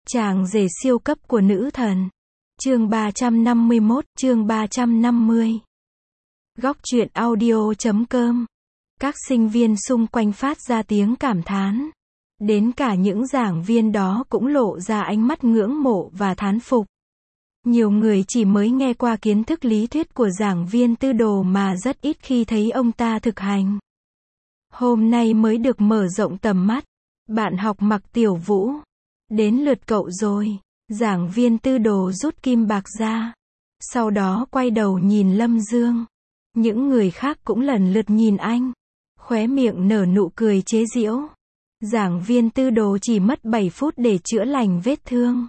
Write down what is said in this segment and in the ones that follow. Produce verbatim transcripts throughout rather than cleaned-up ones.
Chàng rể siêu cấp của nữ thần. Chương ba trăm năm mươi mốt, chương ba trăm năm mươi. Góc truyện audio chấm com. Các sinh viên xung quanh phát ra tiếng cảm thán. Đến cả những giảng viên đó cũng lộ ra ánh mắt ngưỡng mộ và thán phục. Nhiều người chỉ mới nghe qua kiến thức lý thuyết của giảng viên Tư Đồ mà rất ít khi thấy ông ta thực hành. Hôm nay mới được mở rộng tầm mắt. Bạn học Mặc Tiểu Vũ. Đến lượt cậu rồi. Giảng viên Tư Đồ rút kim bạc ra. Sau đó quay đầu nhìn Lâm Dương. Những người khác cũng lần lượt nhìn anh. Khóe miệng nở nụ cười chế giễu. Giảng viên Tư Đồ chỉ mất bảy phút để chữa lành vết thương.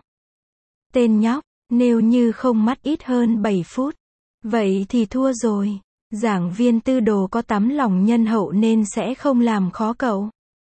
Tên nhóc, nếu như không mất ít hơn bảy phút. Vậy thì thua rồi. Giảng viên Tư Đồ có tấm lòng nhân hậu nên sẽ không làm khó cậu.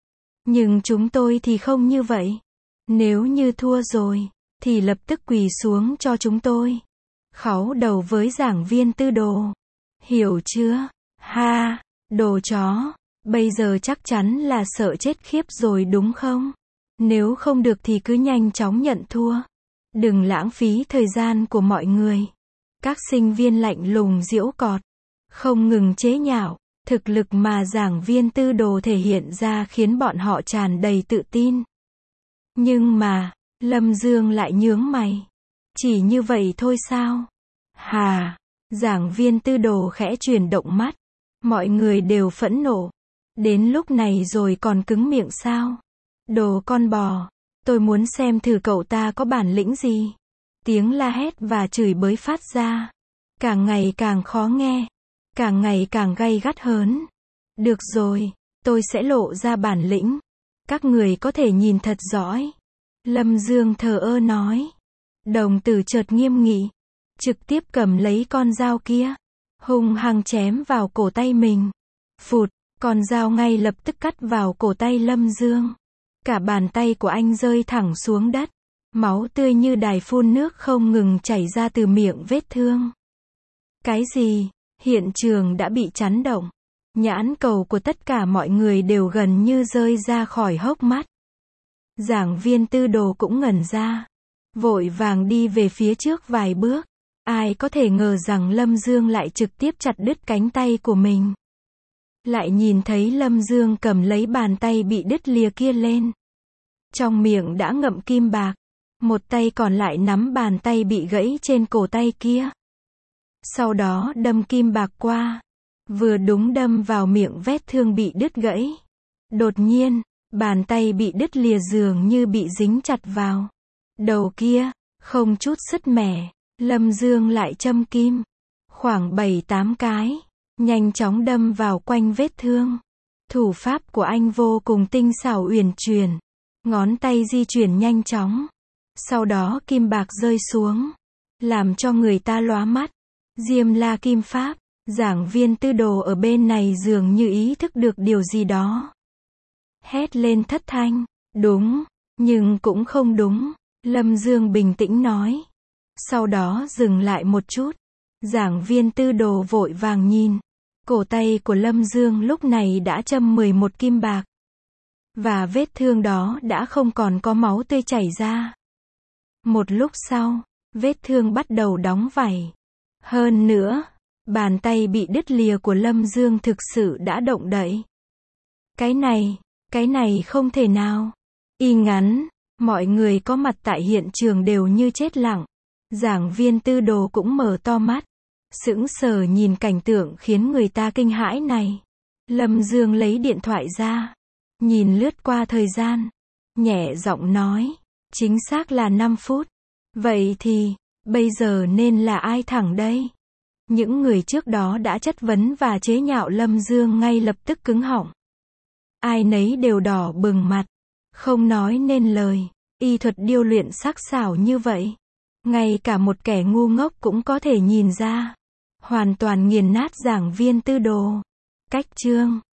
Nhưng chúng tôi thì không như vậy. Nếu như thua rồi, thì lập tức quỳ xuống cho chúng tôi. Kháu đầu với giảng viên Tư Đồ. Hiểu chưa? Ha, đồ chó. Bây giờ chắc chắn là sợ chết khiếp rồi đúng không? Nếu không được thì cứ nhanh chóng nhận thua. Đừng lãng phí thời gian của mọi người. Các sinh viên lạnh lùng giễu cọt. Không ngừng chế nhạo. Thực lực mà giảng viên Tư Đồ thể hiện ra khiến bọn họ tràn đầy tự tin. Nhưng mà, Lâm Dương lại nhướng mày. Chỉ như vậy thôi sao? Hà, giảng viên Tư Đồ khẽ chuyển động mắt. Mọi người đều phẫn nộ. Đến lúc này rồi còn cứng miệng sao? Đồ con bò. Tôi muốn xem thử cậu ta có bản lĩnh gì. Tiếng la hét và chửi bới phát ra. Càng ngày càng khó nghe. Càng ngày càng gay gắt hơn. Được rồi, tôi sẽ lộ ra bản lĩnh. Các người có thể nhìn thật rõ. Lâm Dương thờ ơ nói. Đồng tử chợt nghiêm nghị. Trực tiếp cầm lấy con dao kia. Hung hăng chém vào cổ tay mình. Phụt, con dao ngay lập tức cắt vào cổ tay Lâm Dương. Cả bàn tay của anh rơi thẳng xuống đất. Máu tươi như đài phun nước không ngừng chảy ra từ miệng vết thương. Cái gì? Hiện trường đã bị chấn động. Nhãn cầu của tất cả mọi người đều gần như rơi ra khỏi hốc mắt. Giảng viên Tư Đồ cũng ngẩn ra. Vội vàng đi về phía trước vài bước. Ai có thể ngờ rằng Lâm Dương lại trực tiếp chặt đứt cánh tay của mình. Lại nhìn thấy Lâm Dương cầm lấy bàn tay bị đứt lìa kia lên. Trong miệng đã ngậm kim bạc. Một tay còn lại nắm bàn tay bị gãy trên cổ tay kia. Sau đó đâm kim bạc qua. Vừa đúng đâm vào miệng vết thương bị đứt gãy. Đột nhiên, bàn tay bị đứt lìa dường như bị dính chặt vào. Đầu kia, không chút sứt mẻ. Lâm Dương lại châm kim. Khoảng bảy tám cái. Nhanh chóng đâm vào quanh vết thương. Thủ pháp của anh vô cùng tinh xảo uyển chuyển. Ngón tay di chuyển nhanh chóng. Sau đó kim bạc rơi xuống. Làm cho người ta lóa mắt. Diêm La Kim Pháp. Giảng viên Tư Đồ ở bên này dường như ý thức được điều gì đó. Hét lên thất thanh. Đúng, nhưng cũng không đúng. Lâm Dương bình tĩnh nói. Sau đó dừng lại một chút. Giảng viên Tư Đồ vội vàng nhìn. Cổ tay của Lâm Dương lúc này đã châm mười một kim bạc. Và vết thương đó đã không còn có máu tươi chảy ra. Một lúc sau, vết thương bắt đầu đóng vảy. Hơn nữa, bàn tay bị đứt lìa của Lâm Dương thực sự đã động đậy. Cái này, cái này không thể nào. Y ngắn, mọi người có mặt tại hiện trường đều như chết lặng. Giảng viên Tư Đồ cũng mở to mắt. Sững sờ nhìn cảnh tượng khiến người ta kinh hãi này. Lâm Dương lấy điện thoại ra. Nhìn lướt qua thời gian. Nhẹ giọng nói. Chính xác là năm phút. Vậy thì, bây giờ nên là ai thẳng đây? Những người trước đó đã chất vấn và chế nhạo Lâm Dương ngay lập tức cứng họng. Ai nấy đều đỏ bừng mặt. Không nói nên lời. Y thuật điêu luyện sắc sảo như vậy. Ngay cả một kẻ ngu ngốc cũng có thể nhìn ra. Hoàn toàn nghiền nát giảng viên Tư Đồ. Cách chương